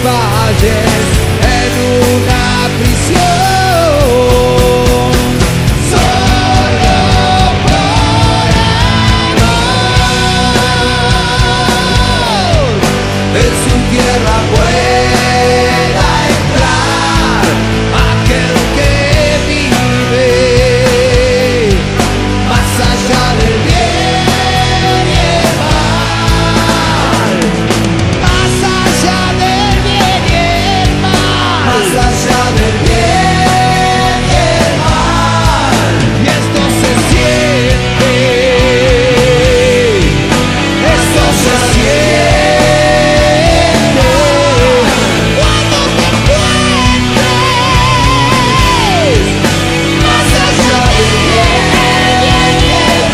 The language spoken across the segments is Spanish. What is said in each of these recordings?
valles en una prisión. Solo por amor en su tierra pueda entrar aquel que vive más allá del bien y el mal, más allá del bien y el mal, más allá del bien y el mal. Y esto se siente, esto se siente cuando te encuentres más allá del bien y el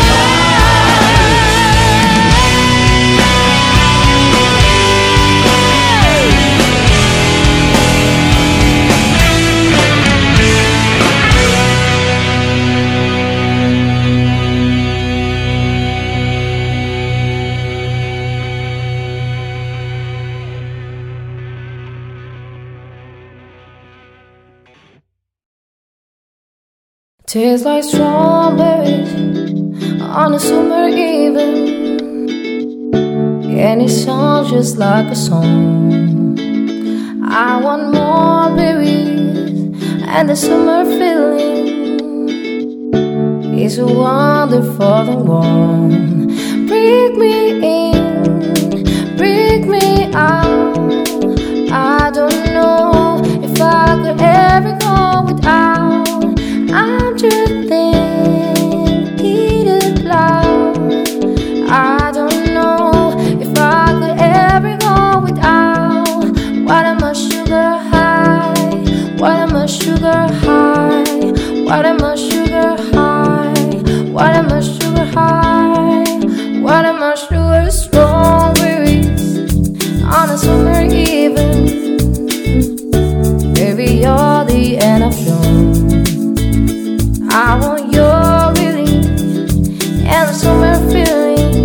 Tastes like strawberries on a summer evening, and it sounds just like a song. I want more berries, and the summer feeling is a wonderful one. Bring me in, bring me out. I don't know if I could ever go without. I'm just thinking it loud. I don't know if I could ever go without. What am I sugar high? What am I sugar high? What am I sugar high? What am I sugar high? What am I sugar strawberries on a summer evening? Baby, you're the end of June. I want your release and the summer feeling,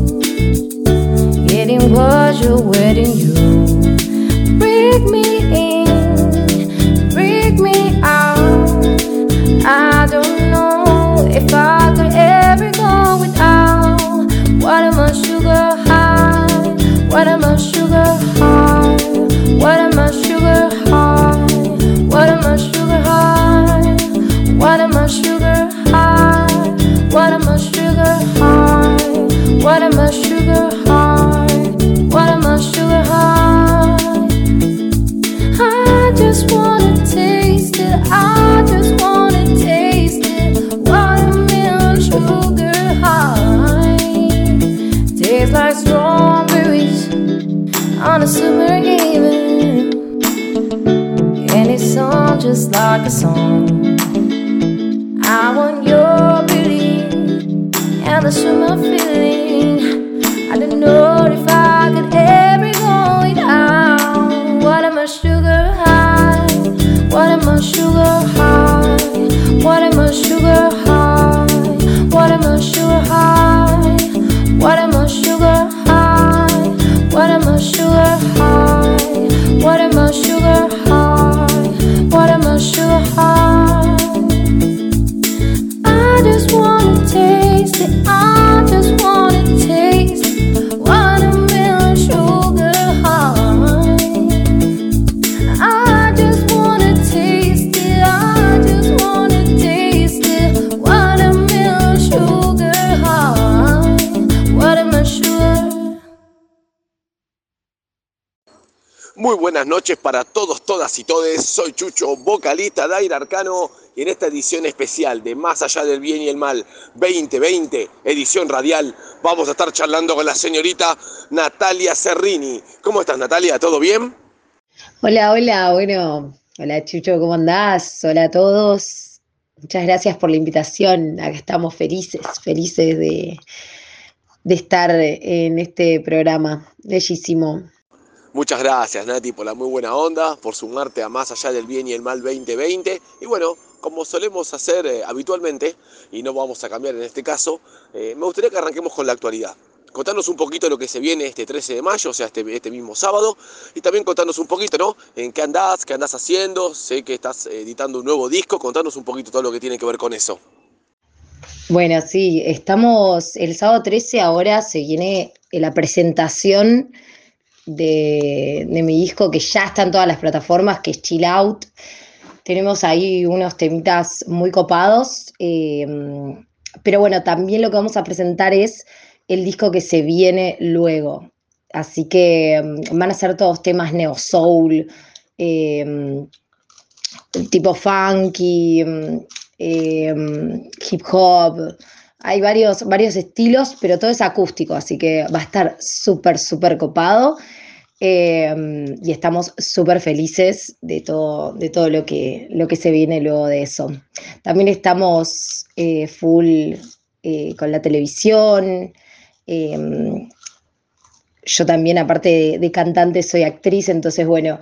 getting what you're waiting you. Bring me in, bring me out. I don't know if I could ever go without. What am I sugar high? What am I sugar high? What am I sugar high? What am I sugar high? What am I sugar high? What am I sugar high? What am I sugar high? What am I sugar high? I just wanna taste it. I just wanna taste it. Watermelon sugar high. Tastes like strawberries on a summer evening, and it sounds just like a song. I want your beauty and the summer feeling. I don't know if I could ever go without. What am I sugar high? What am I sugar high? What am I sugar high? What am I sugar high? What am I sugar high? What am I sugar high? What am I sugar high? What am I sugar high? I just wanna taste it. I just wanna taste it. Watermelon sugar high. I just wanna taste it. I just wanna taste it. Watermelon sugar high. What am I sugar? Muy buenas noches para todos, todas y todes. Soy Chucho, vocalista de Aire Arcano, y en esta edición especial de Más Allá del Bien y el Mal 2020, edición radial, vamos a estar charlando con la señorita Natalia Serrini. ¿Cómo estás, Natalia? ¿Todo bien? Hola, hola, bueno, hola Chucho, ¿cómo andás? Hola a todos. Muchas gracias por la invitación. Acá estamos felices de estar en este programa. Bellísimo. Muchas gracias, Nati, por la muy buena onda, por sumarte a Más Allá del Bien y el Mal 2020. Y bueno, como solemos hacer habitualmente, y no vamos a cambiar en este caso, me gustaría que arranquemos con la actualidad. contanos un poquito de lo que se viene este 13 de mayo, o sea, este mismo sábado, y también contanos un poquito, ¿no? En qué andás haciendo, sé que estás editando un nuevo disco, contanos un poquito todo lo que tiene que ver con eso. Bueno, sí, estamos el sábado 13, ahora se viene la presentación de mi disco que ya está en todas las plataformas, que es Chill Out. Tenemos ahí unos temitas muy copados, pero bueno, también lo que vamos a presentar es el disco que se viene luego. Así que van a ser todos temas neo soul, eh, tipo funky, hip hop. Hay varios estilos, pero todo es acústico, así que va a estar súper, súper copado. Y estamos súper felices de todo lo que se viene luego de eso. También estamos full con la televisión. Eh, yo también, aparte de cantante, soy actriz, entonces, bueno,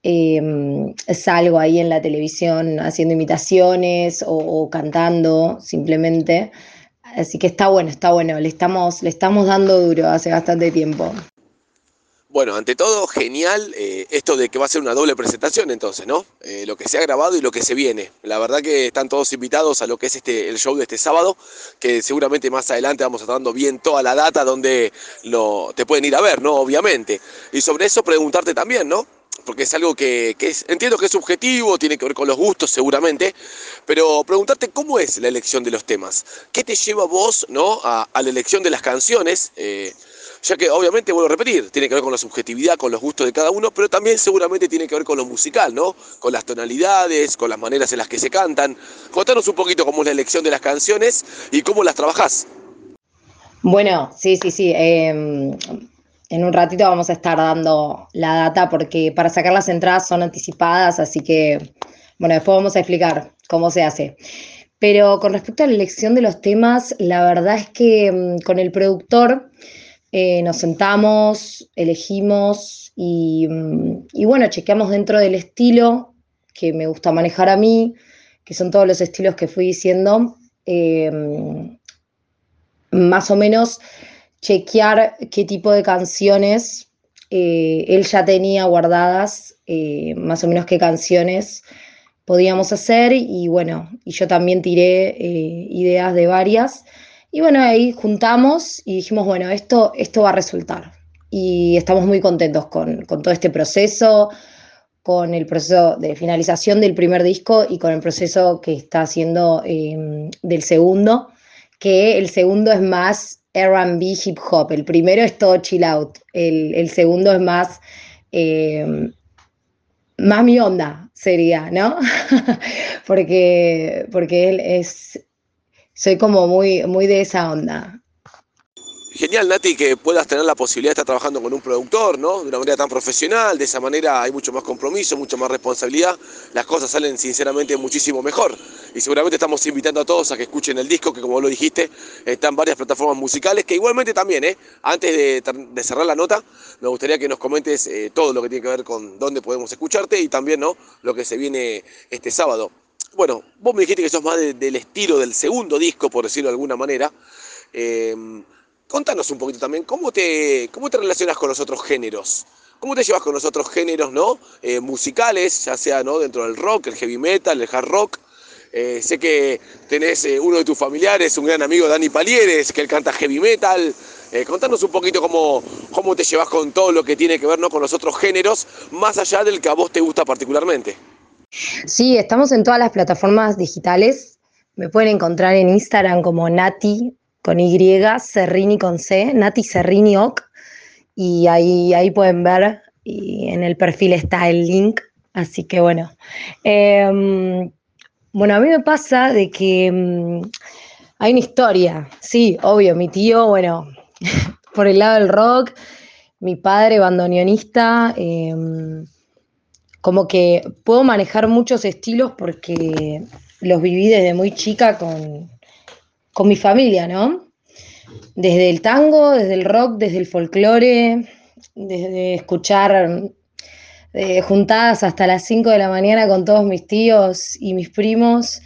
salgo ahí en la televisión haciendo imitaciones o cantando simplemente. Así que está bueno, le estamos dando duro hace bastante tiempo. Bueno, ante todo, genial esto de que va a ser una doble presentación entonces, ¿no? Lo que se ha grabado y lo que se viene. La verdad que están todos invitados a lo que es el show de este sábado, que seguramente más adelante vamos a estar dando bien toda la data donde te pueden ir a ver, ¿no? Obviamente. Y sobre eso preguntarte también, ¿no? Porque es algo entiendo que es subjetivo, tiene que ver con los gustos seguramente, pero preguntarte cómo es la elección de los temas. ¿Qué te lleva vos, ¿no? a la elección de las canciones? Ya que obviamente, vuelvo a repetir, tiene que ver con la subjetividad, con los gustos de cada uno, pero también seguramente tiene que ver con lo musical, ¿no? Con las tonalidades, con las maneras en las que se cantan. Contanos un poquito cómo es la elección de las canciones y cómo las trabajás. Bueno, sí. En un ratito vamos a estar dando la data porque para sacar las entradas son anticipadas, así que, bueno, después vamos a explicar cómo se hace. Pero con respecto a la elección de los temas, la verdad es que con el productor nos sentamos, elegimos y bueno, chequeamos dentro del estilo que me gusta manejar a mí, que son todos los estilos que fui diciendo. Más o menos chequear qué tipo de canciones él ya tenía guardadas, más o menos qué canciones podíamos hacer y bueno, y yo también tiré ideas de varias y bueno, ahí juntamos y dijimos, bueno, esto va a resultar y estamos muy contentos con todo este proceso, con el proceso de finalización del primer disco y con el proceso que está haciendo del segundo, que el segundo es más R&B hip hop, el primero es todo chill out, el segundo es más mi onda sería, ¿no? porque soy como muy de esa onda. Genial, Nati, que puedas tener la posibilidad de estar trabajando con un productor, ¿no? De una manera tan profesional, de esa manera hay mucho más compromiso, mucha más responsabilidad, las cosas salen sinceramente muchísimo mejor. Y seguramente estamos invitando a todos a que escuchen el disco, que como vos lo dijiste, está en varias plataformas musicales, que igualmente también, antes de cerrar la nota, me gustaría que nos comentes todo lo que tiene que ver con dónde podemos escucharte y también, ¿no? Lo que se viene este sábado. Bueno, vos me dijiste que sos más del estilo del segundo disco, por decirlo de alguna manera. Eh, Contanos un poquito también, ¿cómo te relacionas con los otros géneros? ¿Cómo te llevas con los otros géneros, ¿no? Musicales, ya sea, ¿no? Dentro del rock, el heavy metal, el hard rock. Sé que tenés uno de tus familiares, un gran amigo, Dani Palieres, que él canta heavy metal. Contanos un poquito cómo te llevas con todo lo que tiene que ver, ¿no? Con los otros géneros, más allá del que a vos te gusta particularmente. Sí, estamos en todas las plataformas digitales. Me pueden encontrar en Instagram como Nati con Y, Serrini con C, Nati Serrini Oc, y ahí pueden ver, y en el perfil está el link, así que bueno. Bueno, a mí me pasa de que hay una historia, sí, obvio, mi tío, bueno, por el lado del rock, mi padre bandoneonista, como que puedo manejar muchos estilos porque los viví desde muy chica con mi familia, ¿no? Desde el tango, desde el rock, desde el folclore, desde escuchar juntadas hasta las 5 de la mañana con todos mis tíos y mis primos,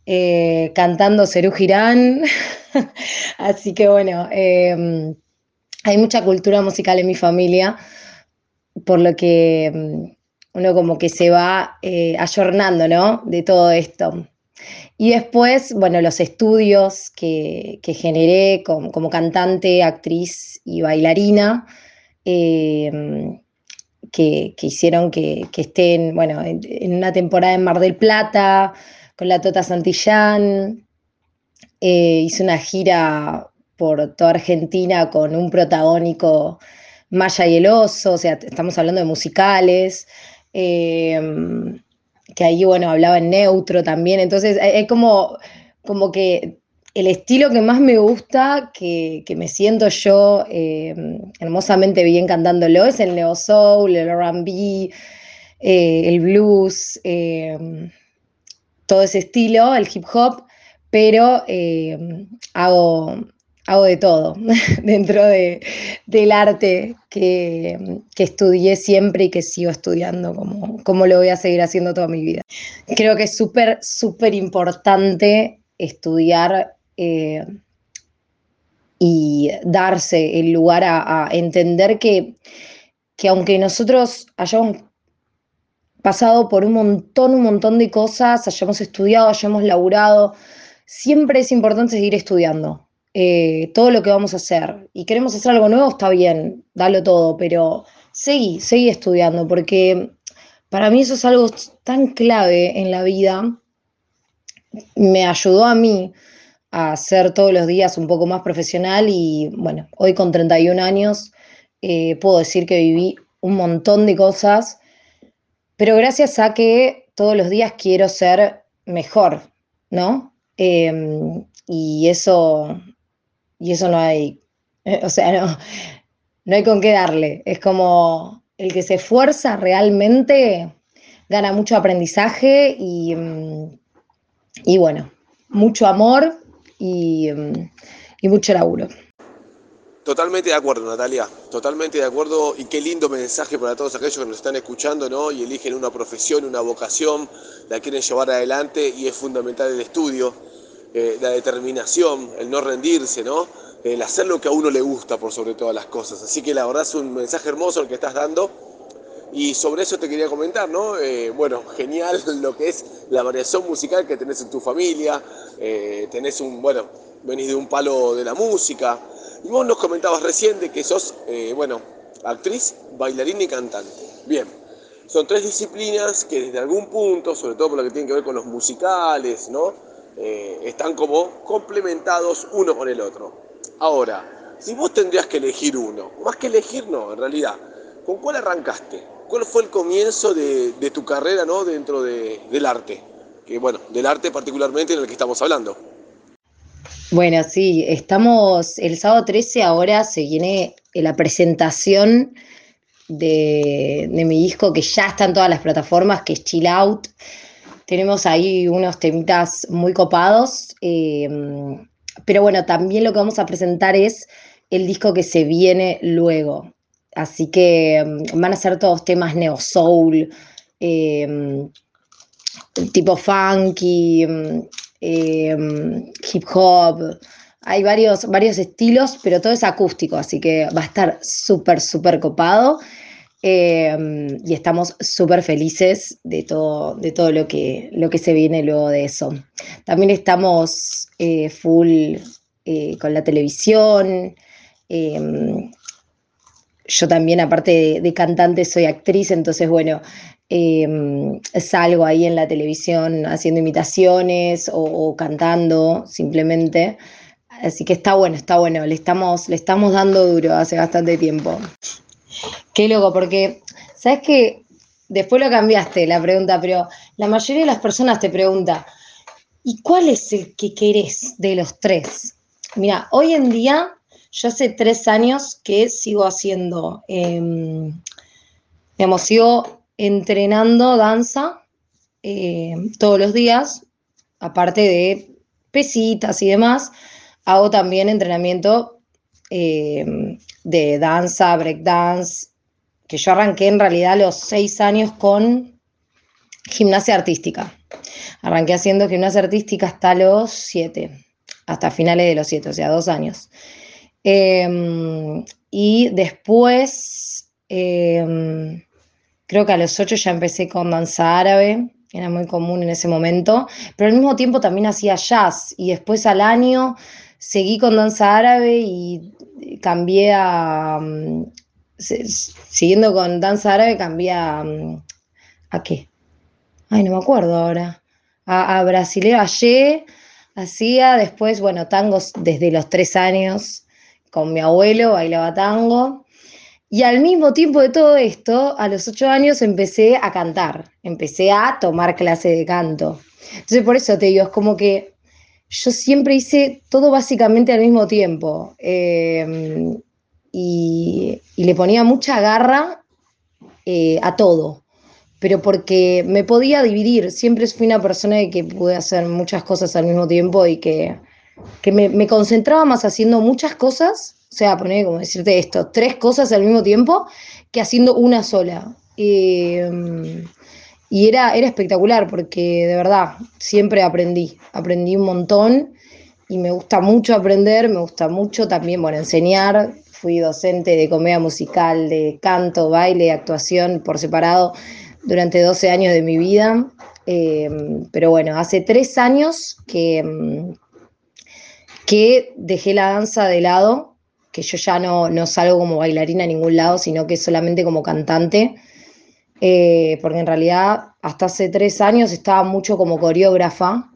cantando Serú Girán. Así que bueno, hay mucha cultura musical en mi familia, por lo que uno como que se va ayornando, ¿no? De todo esto. Y después, bueno, los estudios que generé como cantante, actriz y bailarina, eh, que hicieron que estén, bueno, en una temporada en Mar del Plata, con la Tota Santillán. Hice una gira por toda Argentina con un protagónico, Maya y el Oso, o sea, estamos hablando de musicales, eh, que ahí, bueno, hablaba en neutro también, entonces es como que el estilo que más me gusta, que me siento yo hermosamente bien cantándolo, es el neo soul, el R&B, el blues, todo ese estilo, el hip hop, pero hago, hago de todo dentro del arte que estudié siempre y que sigo estudiando, como lo voy a seguir haciendo toda mi vida. Creo que es súper, súper importante estudiar y darse el lugar a entender que aunque nosotros hayamos pasado por un montón de cosas, hayamos estudiado, hayamos laburado, siempre es importante seguir estudiando todo lo que vamos a hacer. Y queremos hacer algo nuevo, está bien, dalo todo, pero seguí estudiando, porque para mí eso es algo tan clave en la vida. Me ayudó a mí a ser todos los días un poco más profesional y bueno, hoy con 31 años puedo decir que viví un montón de cosas, pero gracias a que todos los días quiero ser mejor, ¿no? Y eso no hay, o sea, no hay con qué darle. Es como el que se esfuerza realmente gana mucho aprendizaje y bueno, mucho amor y mucho laburo. Totalmente de acuerdo, Natalia, totalmente de acuerdo, y qué lindo mensaje para todos aquellos que nos están escuchando, ¿no? Y eligen una profesión, una vocación, la quieren llevar adelante y es fundamental el estudio, la determinación, el no rendirse, ¿no? El hacer lo que a uno le gusta por sobre todas las cosas. Así que la verdad es un mensaje hermoso el que estás dando y sobre eso te quería comentar, ¿no? Bueno, genial lo que es la variación musical que tenés en tu familia, tenés bueno, venís de un palo de la música. Y vos nos comentabas recién de que sos, bueno, actriz, bailarina y cantante. Bien, son tres disciplinas que desde algún punto, sobre todo por lo que tiene que ver con los musicales, ¿no? Están como complementados uno con el otro. Ahora, si vos tendrías que elegir uno, más que elegir no, en realidad, ¿con cuál arrancaste? ¿Cuál fue el comienzo de tu carrera, ¿no? Dentro del arte? Que bueno, del arte particularmente en el que estamos hablando. Bueno, sí, estamos el sábado 13, ahora se viene la presentación de mi disco que ya está en todas las plataformas, que es Chill Out. Tenemos ahí unos temitas muy copados, pero bueno, también lo que vamos a presentar es el disco que se viene luego. Así que van a ser todos temas neo soul, eh, tipo funky, hip hop. Hay varios estilos, pero todo es acústico, así que va a estar súper, súper copado. Y estamos súper felices de todo lo que se viene luego de eso. También estamos full con la televisión. Eh, yo también, aparte de cantante, soy actriz, entonces, bueno, salgo ahí en la televisión haciendo imitaciones o cantando simplemente. Así que está bueno, le estamos dando duro hace bastante tiempo. Qué loco, porque, ¿sabes qué? Después lo cambiaste la pregunta, pero la mayoría de las personas te pregunta, ¿y cuál es el que querés de los tres? Mira, hoy en día, yo hace 3 años que sigo haciendo, digamos, sigo entrenando danza todos los días, aparte de pesitas y demás, hago también entrenamiento de danza, breakdance, que yo arranqué en realidad a los 6 años con gimnasia artística. Arranqué haciendo gimnasia artística hasta los 7, hasta finales de los 7, o sea, 2 años. Y después, creo que a los 8 ya empecé con danza árabe, era muy común en ese momento, pero al mismo tiempo también hacía jazz. Y después al año seguí con danza árabe y cambié a... siguiendo con danza árabe, cambié a... ¿A qué? Ay, no me acuerdo ahora. A brasilero, ayer hacía, después, bueno, tangos desde los 3 años, con mi abuelo bailaba tango. Y al mismo tiempo de todo esto, a los 8 años empecé a cantar, empecé a tomar clase de canto. Entonces por eso te digo, es como que yo siempre hice todo básicamente al mismo tiempo. Y le ponía mucha garra a todo, pero porque me podía dividir. Siempre fui una persona que pude hacer muchas cosas al mismo tiempo y que me concentraba más haciendo muchas cosas, o sea, poner como decirte esto, 3 cosas al mismo tiempo, que haciendo una sola. Y era espectacular porque de verdad siempre aprendí un montón y me gusta mucho aprender, me gusta mucho también, bueno, enseñar. Fui docente de comedia musical, de canto, baile, actuación por separado durante 12 años de mi vida. Pero bueno, hace 3 años que dejé la danza de lado, que yo ya no salgo como bailarina a ningún lado, sino que solamente como cantante, porque en realidad hasta hace 3 años estaba mucho como coreógrafa,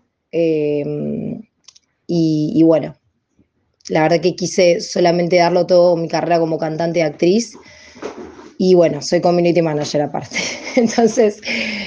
y bueno, la verdad que quise solamente darlo todo mi carrera como cantante y actriz, y bueno, soy community manager aparte. Entonces,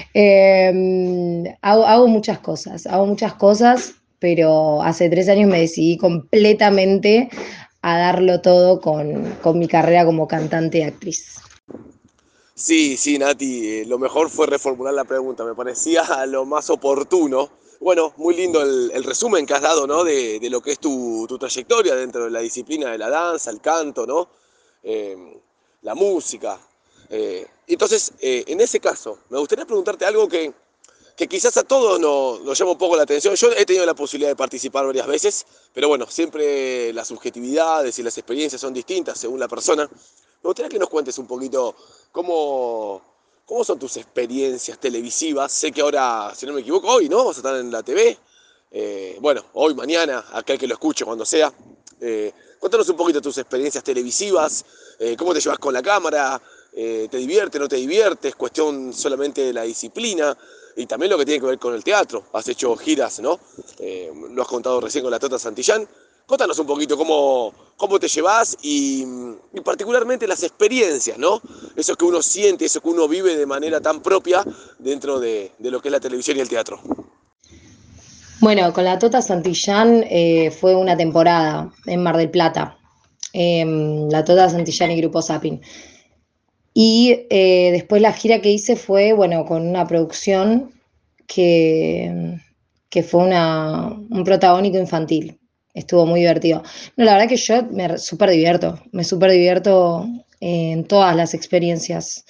hago muchas cosas, pero hace 3 años me decidí completamente a darlo todo con mi carrera como cantante y actriz. Sí, sí, Nati, lo mejor fue reformular la pregunta, me parecía lo más oportuno. Bueno, muy lindo el resumen que has dado, ¿no? De lo que es tu trayectoria dentro de la disciplina de la danza, el canto, ¿no? Eh, la música. Entonces, en ese caso, me gustaría preguntarte algo que quizás a todos nos llama un poco la atención. Yo he tenido la posibilidad de participar varias veces, pero bueno, siempre las subjetividades y las experiencias son distintas según la persona. Me gustaría que nos cuentes un poquito cómo, cómo son tus experiencias televisivas. Sé que ahora, si no me equivoco, hoy, ¿no? Vas a estar en la TV. Bueno, hoy, mañana, aquel que lo escuche cuando sea. Cuéntanos un poquito tus experiencias televisivas, cómo te llevas con la cámara, te divierte, no te divierte, es cuestión solamente de la disciplina y también lo que tiene que ver con el teatro. Has hecho giras, ¿no? Lo has contado recién con la Tota Santillán. Contanos un poquito cómo te llevas y particularmente las experiencias, ¿no? Eso que uno siente, eso que uno vive de manera tan propia dentro de lo que es la televisión y el teatro. Bueno, con la Tota Santillán fue una temporada en Mar del Plata, la Tota Santillán y Grupo Sapin. Y después la gira que hice fue, bueno, con una producción que, que fue un protagónico infantil. Estuvo muy divertido. No, la verdad que yo me súper divierto en todas las experiencias.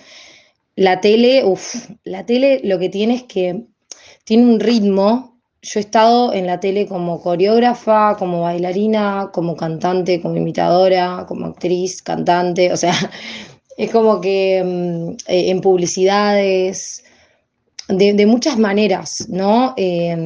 La tele lo que tiene es que tiene un ritmo. Yo he estado en la tele como coreógrafa, como bailarina, como cantante, como imitadora, como actriz, cantante, o sea, es como que en publicidades, de muchas maneras, ¿no?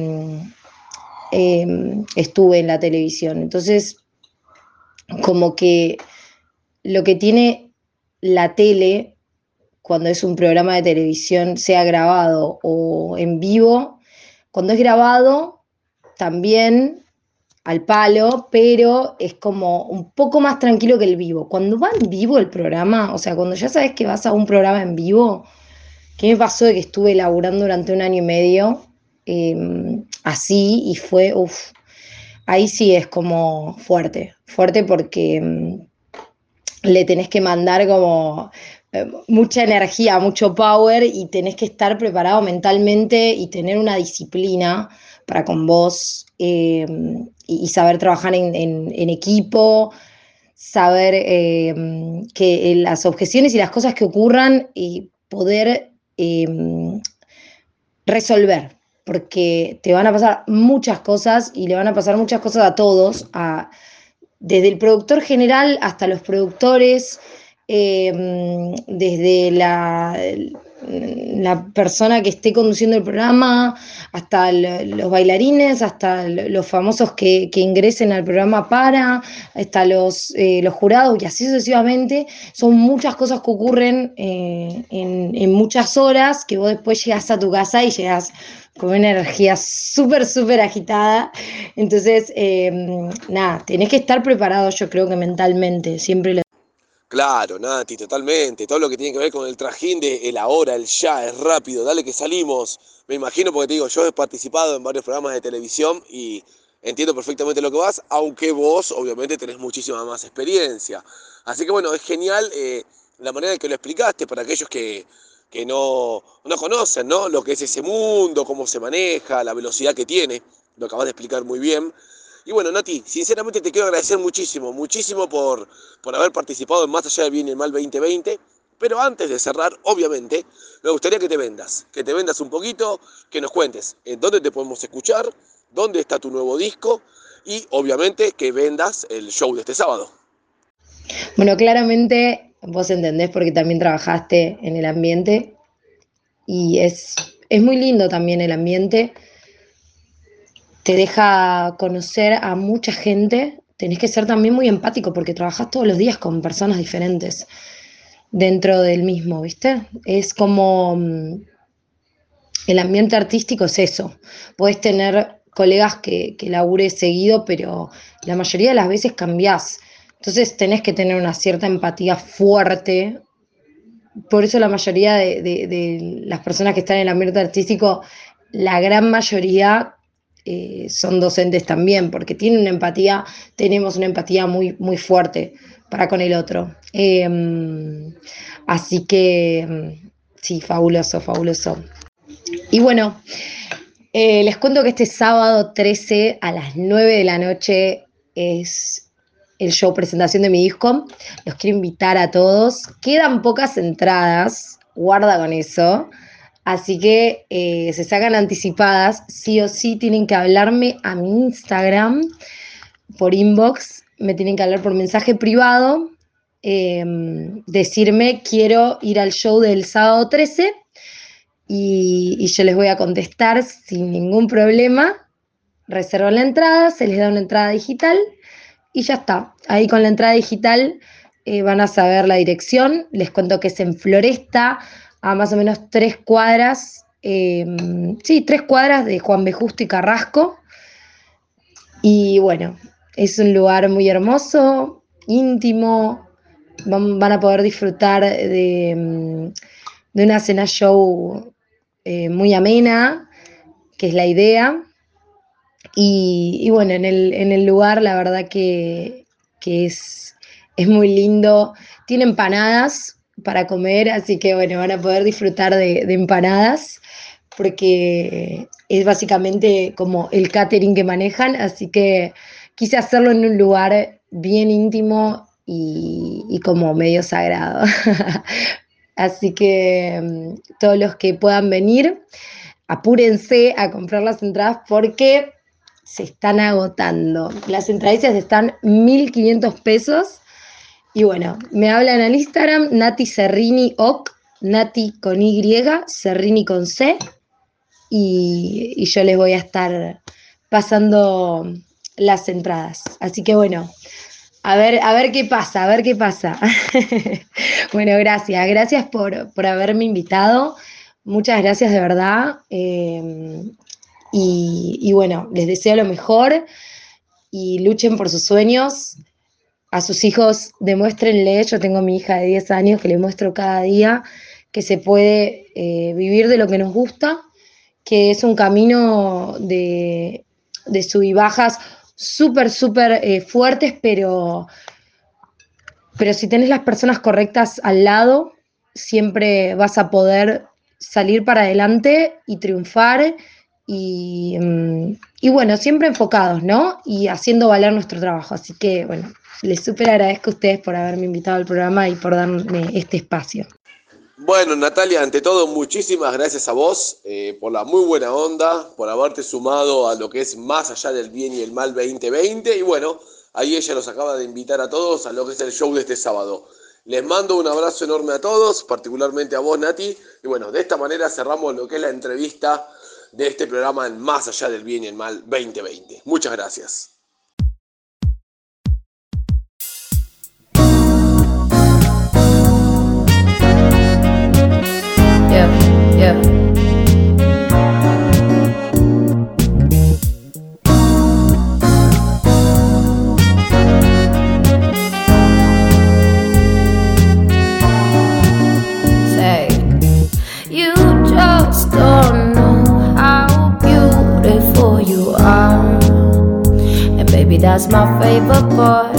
Estuve en la televisión. Entonces, como que lo que tiene la tele cuando es un programa de televisión, sea grabado o en vivo, cuando es grabado, también al palo, pero es como un poco más tranquilo que el vivo. Cuando va en vivo el programa, o sea, cuando ya sabes que vas a un programa en vivo, ¿qué me pasó de que estuve laburando durante 1 año y medio así y fue, ahí sí es como fuerte porque le tenés que mandar como mucha energía, mucho power y tenés que estar preparado mentalmente y tener una disciplina para con vos y saber trabajar en equipo, saber que las objeciones y las cosas que ocurran y poder resolver, porque te van a pasar muchas cosas y le van a pasar muchas cosas a todos, desde el productor general hasta los productores, desde la persona que esté conduciendo el programa, hasta los bailarines, hasta los famosos que ingresen al programa hasta los jurados y así sucesivamente. Son muchas cosas que ocurren en muchas horas que vos después llegás a tu casa y llegás con una energía súper, súper agitada. Entonces, nada, tenés que estar preparado, yo creo que mentalmente, siempre lo... Claro, Nati, totalmente. Todo lo que tiene que ver con el trajín de el ahora, el ya, es rápido, dale que salimos. Me imagino, porque te digo, yo he participado en varios programas de televisión y entiendo perfectamente lo que vas, aunque vos obviamente tenés muchísima más experiencia. Así que bueno, es genial la manera en que lo explicaste para aquellos que no conocen, ¿no? Lo que es ese mundo, cómo se maneja, la velocidad que tiene. Lo acabas de explicar muy bien. Y bueno, Nati, sinceramente te quiero agradecer muchísimo, muchísimo por haber participado en Más Allá del Bien y el Mal 2020. Pero antes de cerrar, obviamente, me gustaría que te vendas un poquito, que nos cuentes en dónde te podemos escuchar, dónde está tu nuevo disco y obviamente que vendas el show de este sábado. Bueno, claramente vos entendés porque también trabajaste en el ambiente y es muy lindo también el ambiente. Te deja conocer a mucha gente. Tenés que ser también muy empático porque trabajás todos los días con personas diferentes dentro del mismo, ¿viste? Es como el ambiente artístico es eso. Podés tener colegas que labures seguido, pero la mayoría de las veces cambiás. Entonces tenés que tener una cierta empatía fuerte. Por eso la mayoría de las personas que están en el ambiente artístico, la gran mayoría son docentes también, porque tienen una empatía, tenemos una empatía muy, muy fuerte para con el otro. Así que sí, fabuloso, fabuloso. Y bueno, les cuento que este sábado 13 a las 9 de la noche es el show presentación de mi disco. Los quiero invitar a todos. Quedan pocas entradas, guarda con eso. Así que se sacan anticipadas. Sí o sí tienen que hablarme a mi Instagram por inbox. Me tienen que hablar por mensaje privado. Decirme quiero ir al show del sábado 13 y yo les voy a contestar sin ningún problema. Reservan la entrada, se les da una entrada digital y ya está. Ahí con la entrada digital van a saber la dirección. Les cuento que es en Floresta, a más o menos 3 cuadras, 3 cuadras de Juan B. Justo y Carrasco. Y bueno, es un lugar muy hermoso, íntimo. Van a poder disfrutar de una cena show muy amena, que es la idea. Y bueno, en el lugar la verdad que es muy lindo. Tiene empanadas para comer, así que bueno, van a poder disfrutar de empanadas, porque es básicamente como el catering que manejan, así que quise hacerlo en un lugar bien íntimo y como medio sagrado. Así que todos los que puedan venir, apúrense a comprar las entradas porque se están agotando. Las entradillas están 1.500 pesos. Y bueno, me hablan al Instagram, Nati Serrini Oc, Nati con Y, Serrini con C. Y yo les voy a estar pasando las entradas. Así que bueno, a ver qué pasa, a ver qué pasa. Bueno, gracias por haberme invitado. Muchas gracias de verdad. Y bueno, les deseo lo mejor y luchen por sus sueños. A sus hijos demuéstrenle, yo tengo a mi hija de 10 años que le muestro cada día que se puede vivir de lo que nos gusta, que es un camino de sub y bajas súper, súper fuertes, pero si tenés las personas correctas al lado, siempre vas a poder salir para adelante y triunfar. Y bueno, siempre enfocados, ¿no? Y haciendo valer nuestro trabajo. Así que, bueno, les súper agradezco a ustedes por haberme invitado al programa y por darme este espacio. Bueno, Natalia, ante todo, muchísimas gracias a vos por la muy buena onda, por haberte sumado a lo que es Más Allá del Bien y el Mal 2020. Y bueno, Ahí ella los acaba de invitar a todos a lo que es el show de este sábado. Les mando un abrazo enorme a todos, particularmente a vos, Nati. Y bueno, de esta manera cerramos lo que es la entrevista de este programa en Más Allá del Bien y el Mal 2020. Muchas gracias. That's my favorite part.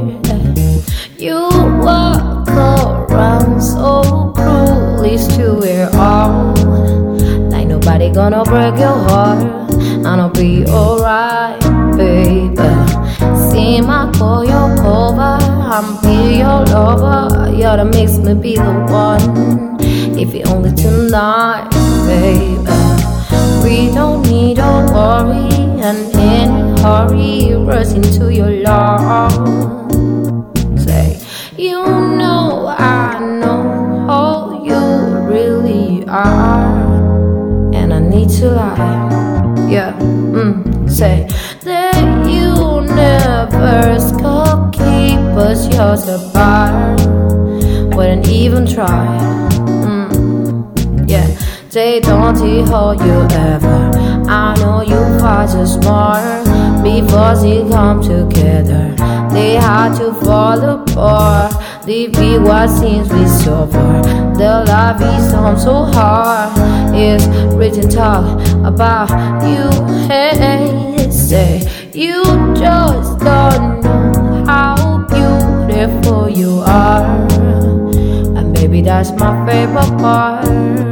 You walk around so cruelly to it all. Like nobody gonna break your heart. I'll be alright, baby. See my call your cover. I'm be your lover. You're the makes me be the one. If you only tonight, baby. We don't need to worry and in a hurry rush into your love. Say, you know I know how you really are, and I need to lie. Yeah, say that you never could keep us yours apart. Wouldn't even try. Yeah. They don't hold you ever. I know you fight so smart. Before they come together, they had to fall apart. They be what seems we suffer. The life is so hard. It's written talk about you. Hey, say you just don't know how beautiful you are. And maybe that's my favorite part.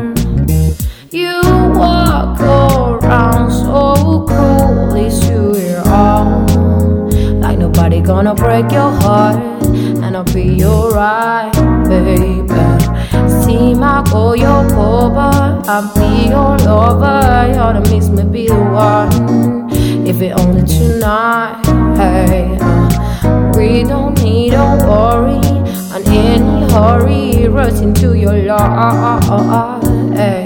You walk around so cruelly to your own. Like nobody gonna break your heart. And I'll be alright, baby. See my call your cover. I'll be your lover. You're the makes me be the one. If it only tonight, hey. We don't need to worry. And in a hurry, rush into your love, hey.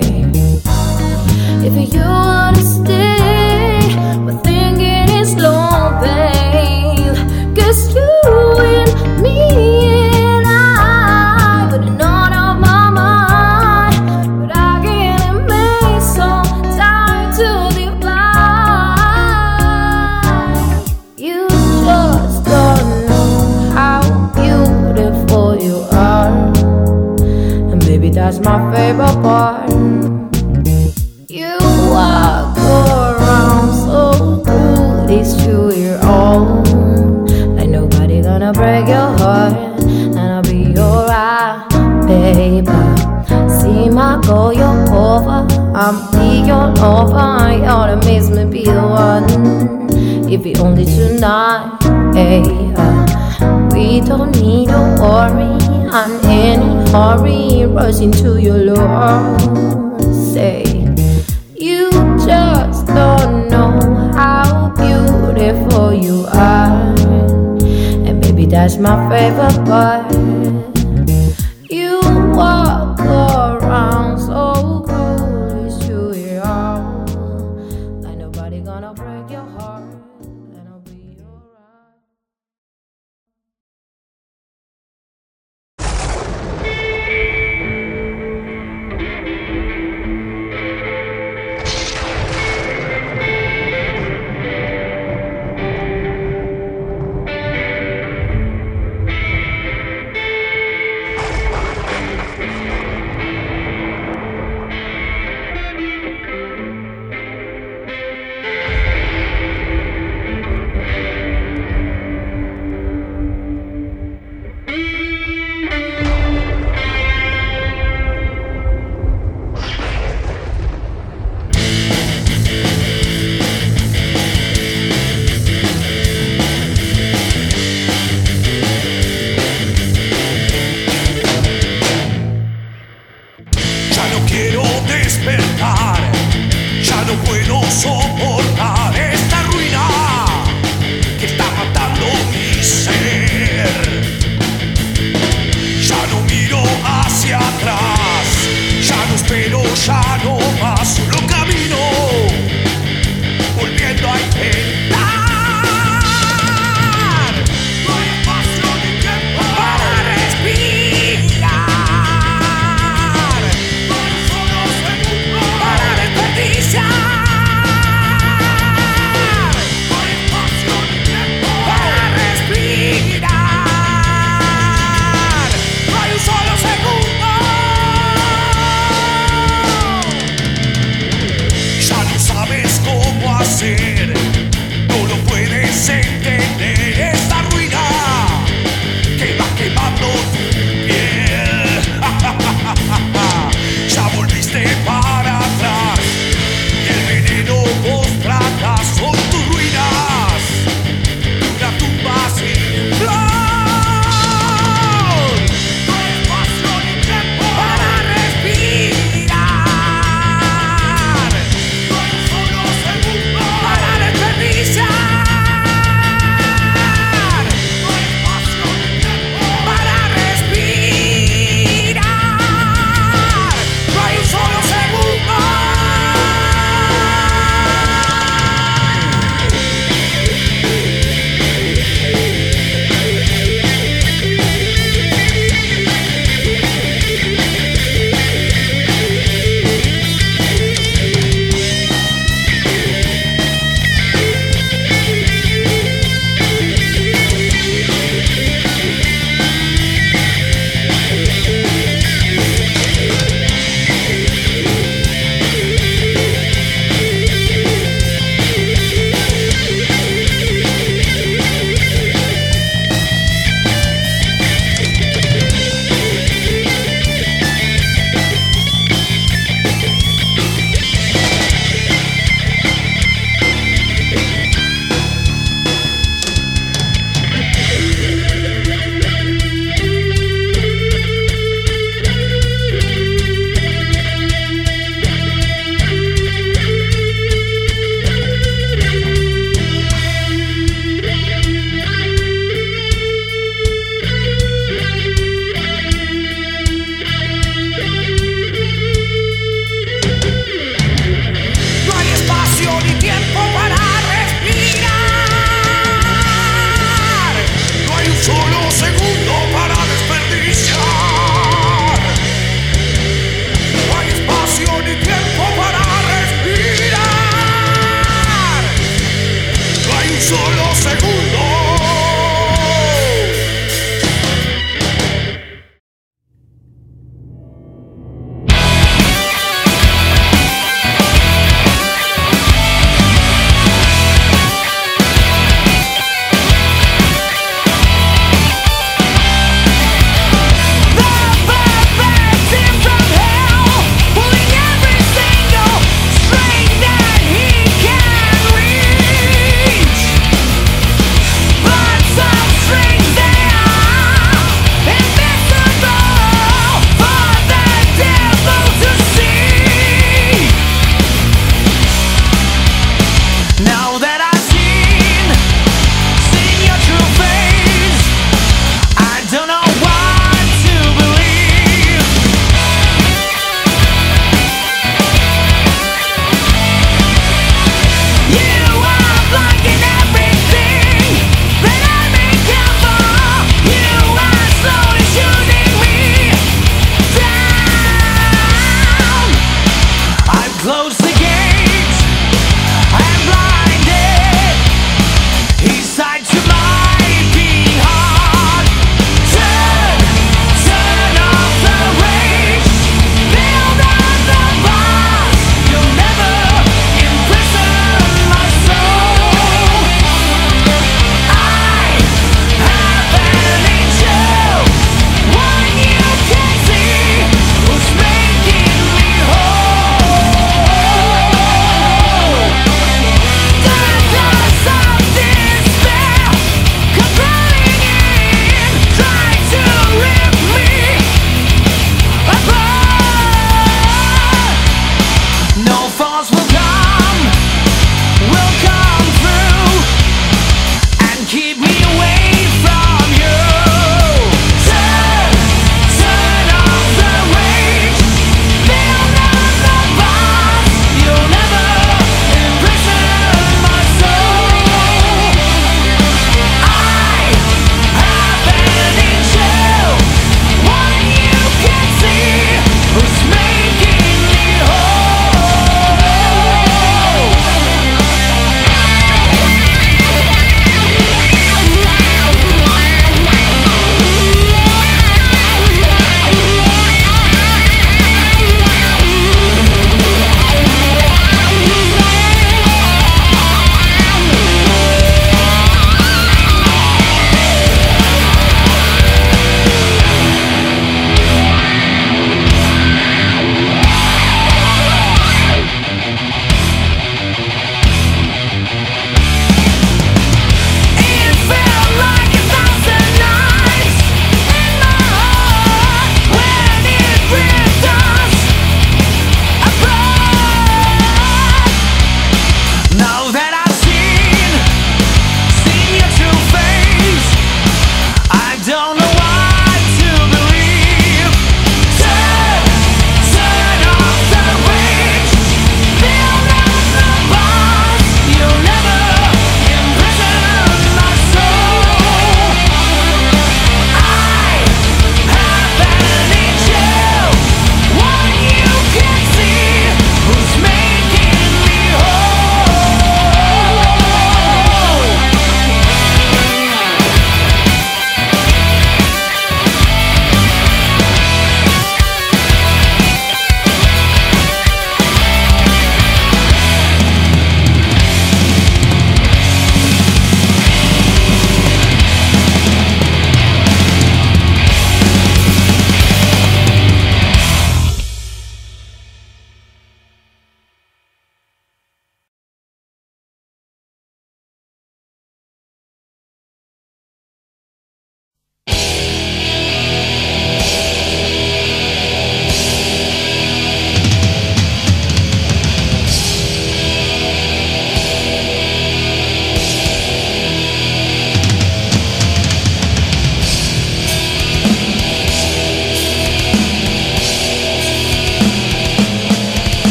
If you wanna stay, but thinking it's long, babe. Cause you and me and I wouldn't out of my mind. But I can't make some time to decline. You just don't know how beautiful you are. And maybe that's my favorite part. You walk around so cool, it's true you're own. Like nobody gonna break your heart. And I'll be alright, baby. See my goal, your cover. I'm be your lover. You're the makes me be the one. If you only tonight, hey. We don't need to worry. I'm in a hurry, rush into your love. Say you just don't know how beautiful you are. And maybe that's my favorite part. You walk around so cool, it's true you're all. Like nobody gonna break your heart. And I'll be alright.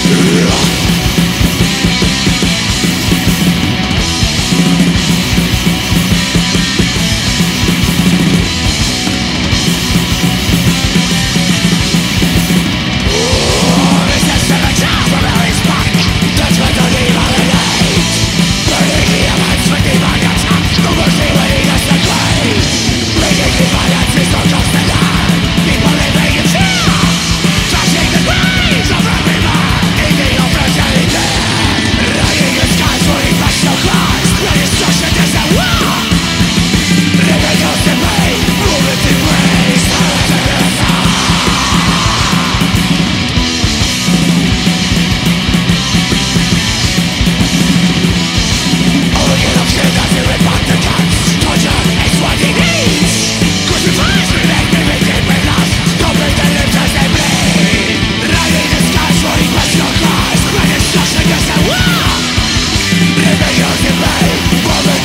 Rebellion in vain,